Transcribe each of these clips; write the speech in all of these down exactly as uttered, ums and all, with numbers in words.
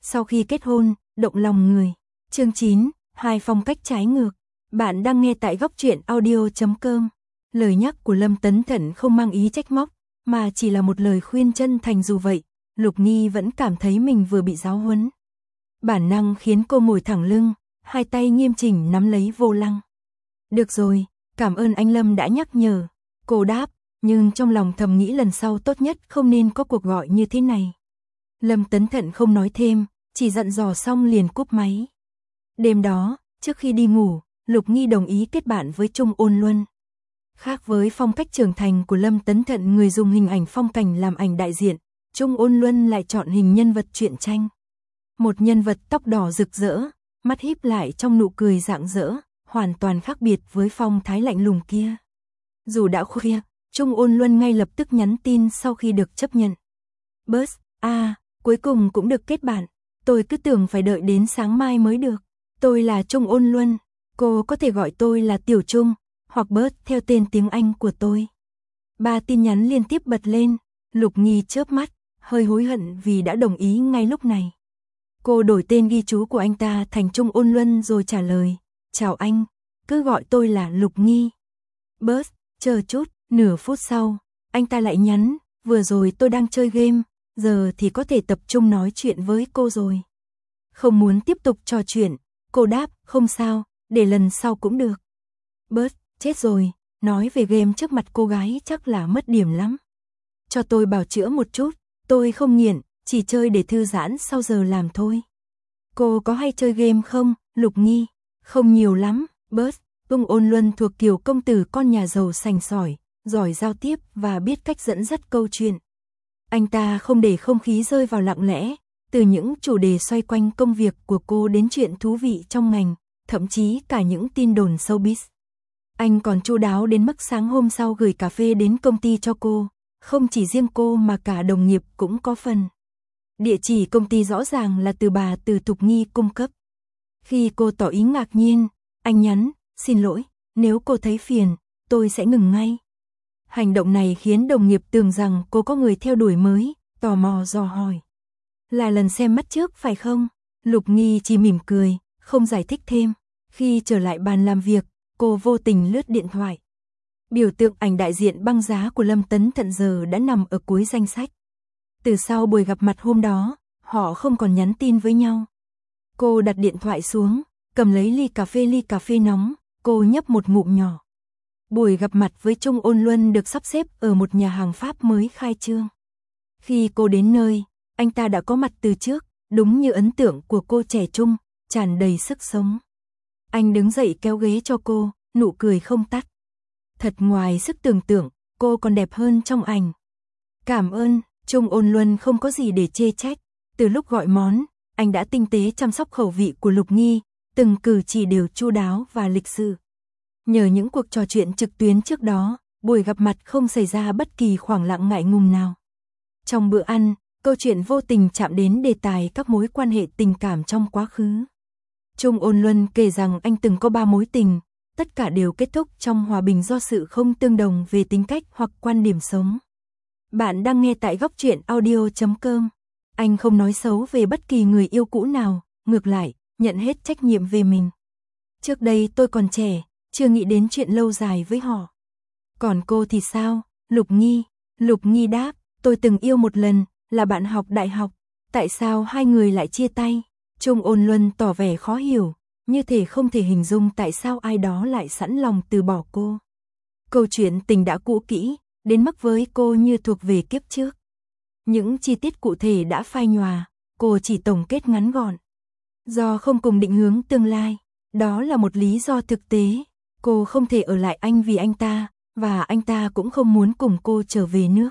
Sau khi kết hôn, động lòng người. Chương chín, hai phong cách trái ngược. Bạn đang nghe tại góc truyện audio chấm com. Lời nhắc của Lâm Tấn Thận không mang ý trách móc, mà chỉ là một lời khuyên chân thành. Dù vậy, Lục Nghi vẫn cảm thấy mình vừa bị giáo huấn. Bản năng khiến cô ngồi thẳng lưng, hai tay nghiêm chỉnh nắm lấy vô lăng. Được rồi, cảm ơn anh Lâm đã nhắc nhở. Cô đáp, nhưng trong lòng thầm nghĩ lần sau tốt nhất không nên có cuộc gọi như thế này. Lâm Tấn Thận không nói thêm, chỉ dặn dò xong liền cúp máy. Đêm đó, trước khi đi ngủ, Lục Nghi đồng ý kết bạn với Trung Ôn Luân. Khác với phong cách trưởng thành của Lâm Tấn Thận, người dùng hình ảnh phong cảnh làm ảnh đại diện, Trung Ôn Luân lại chọn hình nhân vật truyện tranh. Một nhân vật tóc đỏ rực rỡ, mắt híp lại trong nụ cười rạng rỡ, hoàn toàn khác biệt với phong thái lạnh lùng kia. Dù đã khuya, Trung Ôn Luân ngay lập tức nhắn tin sau khi được chấp nhận. Bớt, à, cuối cùng cũng được kết bạn. Tôi cứ tưởng phải đợi đến sáng mai mới được. Tôi là Trung Ôn Luân, cô có thể gọi tôi là Tiểu Trung, hoặc Bớt theo tên tiếng Anh của tôi. Ba tin nhắn liên tiếp bật lên, Lục Nghi chớp mắt, hơi hối hận vì đã đồng ý ngay lúc này. Cô đổi tên ghi chú của anh ta thành Trung Ôn Luân rồi trả lời, chào anh, cứ gọi tôi là Lục Nghi. Bớt, chờ chút, nửa phút sau, anh ta lại nhắn, vừa rồi tôi đang chơi game, giờ thì có thể tập trung nói chuyện với cô rồi. Không muốn tiếp tục trò chuyện, cô đáp, không sao, để lần sau cũng được. Bớt, chết rồi, nói về game trước mặt cô gái chắc là mất điểm lắm. Cho tôi bảo chữa một chút, tôi không nghiện, chỉ chơi để thư giãn sau giờ làm thôi. Cô có hay chơi game không, Lục Nghi? Không nhiều lắm, Bớt. Trung Ôn Luân thuộc kiểu công tử con nhà giàu sành sỏi, giỏi giao tiếp và biết cách dẫn dắt câu chuyện. Anh ta không để không khí rơi vào lặng lẽ, từ những chủ đề xoay quanh công việc của cô đến chuyện thú vị trong ngành, thậm chí cả những tin đồn showbiz. Anh còn chu đáo đến mức sáng hôm sau gửi cà phê đến công ty cho cô, không chỉ riêng cô mà cả đồng nghiệp cũng có phần. Địa chỉ công ty rõ ràng là từ bà Từ Thục Nghi cung cấp. Khi cô tỏ ý ngạc nhiên, anh nhắn, xin lỗi, nếu cô thấy phiền, tôi sẽ ngừng ngay. Hành động này khiến đồng nghiệp tưởng rằng cô có người theo đuổi mới, tò mò dò hỏi. Là lần xem mắt trước phải không? Lục Nghi chỉ mỉm cười, không giải thích thêm. Khi trở lại bàn làm việc, cô vô tình lướt điện thoại. Biểu tượng ảnh đại diện băng giá của Lâm Tấn Thận giờ đã nằm ở cuối danh sách. Từ sau buổi gặp mặt hôm đó, họ không còn nhắn tin với nhau. Cô đặt điện thoại xuống, cầm lấy ly cà phê ly cà phê nóng, cô nhấp một ngụm nhỏ. Buổi gặp mặt với Trung Ôn Luân được sắp xếp ở một nhà hàng Pháp mới khai trương. Khi cô đến nơi, anh ta đã có mặt từ trước, đúng như ấn tượng của cô, trẻ trung, tràn đầy sức sống. Anh đứng dậy kéo ghế cho cô, nụ cười không tắt. Thật ngoài sức tưởng tượng, cô còn đẹp hơn trong ảnh. Cảm ơn, Trung Ôn Luân không có gì để chê trách. Từ lúc gọi món, anh đã tinh tế chăm sóc khẩu vị của Lục Nghi, từng cử chỉ đều chu đáo và lịch sự. Nhờ những cuộc trò chuyện trực tuyến trước đó, buổi gặp mặt không xảy ra bất kỳ khoảng lặng ngại ngùng nào. Trong bữa ăn, câu chuyện vô tình chạm đến đề tài các mối quan hệ tình cảm trong quá khứ. Trung Ôn Luân kể rằng anh từng có ba mối tình, tất cả đều kết thúc trong hòa bình do sự không tương đồng về tính cách hoặc quan điểm sống. Bạn đang nghe tại góc truyện audio chấm com. Anh không nói xấu về bất kỳ người yêu cũ nào, ngược lại, nhận hết trách nhiệm về mình. Trước đây tôi còn trẻ, chưa nghĩ đến chuyện lâu dài với họ. Còn cô thì sao, Lục Nghi? Lục Nghi đáp, tôi từng yêu một lần, là bạn học đại học. Tại sao hai người lại chia tay? Trung Ôn Luân tỏ vẻ khó hiểu, như thể không thể hình dung tại sao ai đó lại sẵn lòng từ bỏ cô. Câu chuyện tình đã cũ kỹ, đến mức với cô như thuộc về kiếp trước. Những chi tiết cụ thể đã phai nhòa, cô chỉ tổng kết ngắn gọn. Do không cùng định hướng tương lai, đó là một lý do thực tế. Cô không thể ở lại anh vì anh ta, và anh ta cũng không muốn cùng cô trở về nước.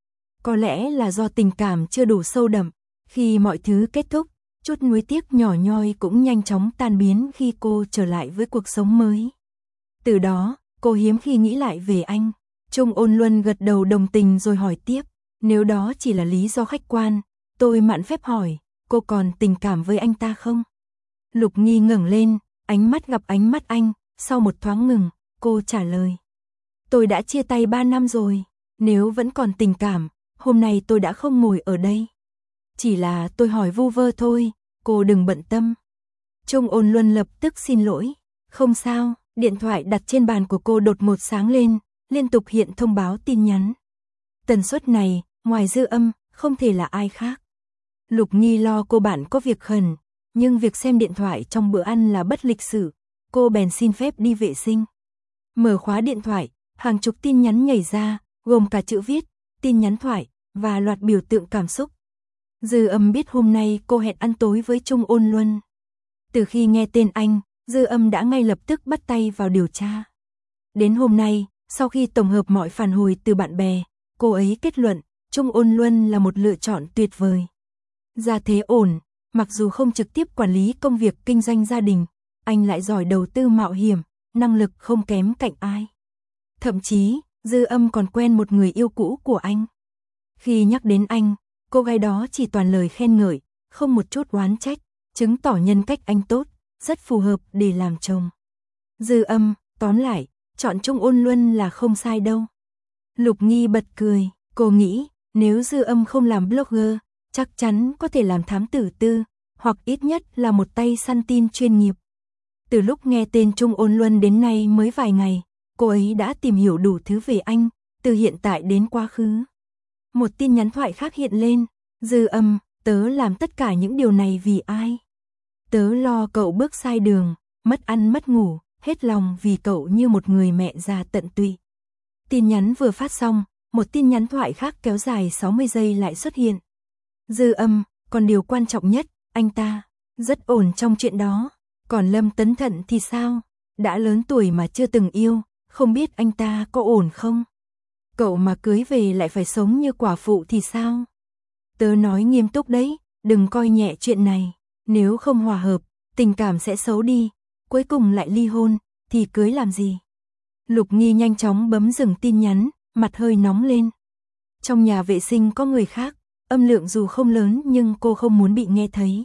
Có lẽ là do tình cảm chưa đủ sâu đậm, khi mọi thứ kết thúc, chút nuối tiếc nhỏ nhoi cũng nhanh chóng tan biến khi cô trở lại với cuộc sống mới. Từ đó, cô hiếm khi nghĩ lại về anh. Trung Ôn Luân gật đầu đồng tình rồi hỏi tiếp, nếu đó chỉ là lý do khách quan, tôi mạn phép hỏi, cô còn tình cảm với anh ta không? Lục Nghi ngẩng lên, ánh mắt gặp ánh mắt anh, sau một thoáng ngừng, cô trả lời. Tôi đã chia tay ba năm rồi, nếu vẫn còn tình cảm, hôm nay tôi đã không ngồi ở đây. Chỉ là tôi hỏi vu vơ thôi, cô đừng bận tâm. Trung Ôn Luân lập tức xin lỗi. Không sao, điện thoại đặt trên bàn của cô đột ngột sáng lên, liên tục hiện thông báo tin nhắn. Tần suất này, ngoài Dư Âm, không thể là ai khác. Lục Nghi lo cô bạn có việc khẩn, nhưng việc xem điện thoại trong bữa ăn là bất lịch sự, cô bèn xin phép đi vệ sinh. Mở khóa điện thoại, hàng chục tin nhắn nhảy ra, gồm cả chữ viết, tin nhắn thoại, và loạt biểu tượng cảm xúc. Dư Âm biết hôm nay cô hẹn ăn tối với Trung Ôn Luân. Từ khi nghe tên anh, Dư Âm đã ngay lập tức bắt tay vào điều tra. Đến hôm nay, sau khi tổng hợp mọi phản hồi từ bạn bè, cô ấy kết luận, Trung Ôn Luân là một lựa chọn tuyệt vời. Gia thế ổn, mặc dù không trực tiếp quản lý công việc kinh doanh gia đình, anh lại giỏi đầu tư mạo hiểm, năng lực không kém cạnh ai. Thậm chí, Dư Âm còn quen một người yêu cũ của anh. Khi nhắc đến anh, cô gái đó chỉ toàn lời khen ngợi, không một chút oán trách, chứng tỏ nhân cách anh tốt, rất phù hợp để làm chồng. Dư Âm, tóm lại, chọn Trung Ôn Luân là không sai đâu. Lục Nghi bật cười, cô nghĩ, nếu Dư Âm không làm blogger, chắc chắn có thể làm thám tử tư, hoặc ít nhất là một tay săn tin chuyên nghiệp. Từ lúc nghe tên Trung Ôn Luân đến nay mới vài ngày, cô ấy đã tìm hiểu đủ thứ về anh, từ hiện tại đến quá khứ. Một tin nhắn thoại khác hiện lên, Dư Âm, tớ làm tất cả những điều này vì ai? Tớ lo cậu bước sai đường, mất ăn mất ngủ, hết lòng vì cậu như một người mẹ già tận tụy. Tin nhắn vừa phát xong, một tin nhắn thoại khác kéo dài sáu mươi giây lại xuất hiện. Dư Âm, còn điều quan trọng nhất, anh ta rất ổn trong chuyện đó. Còn Lâm Tấn Thận thì sao? Đã lớn tuổi mà chưa từng yêu, không biết anh ta có ổn không? Cậu mà cưới về lại phải sống như quả phụ thì sao? Tớ nói nghiêm túc đấy, đừng coi nhẹ chuyện này. Nếu không hòa hợp, tình cảm sẽ xấu đi, cuối cùng lại ly hôn, thì cưới làm gì? Lục Nghi nhanh chóng bấm dừng tin nhắn, mặt hơi nóng lên. Trong nhà vệ sinh có người khác, âm lượng dù không lớn nhưng cô không muốn bị nghe thấy.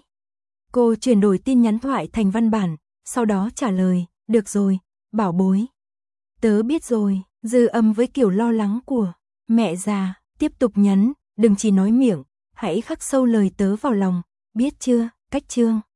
Cô chuyển đổi tin nhắn thoại thành văn bản, sau đó trả lời, được rồi, bảo bối. Tớ biết rồi, Dư Âm với kiểu lo lắng của mẹ già, tiếp tục nhắn, đừng chỉ nói miệng, hãy khắc sâu lời tớ vào lòng, biết chưa, cách chương.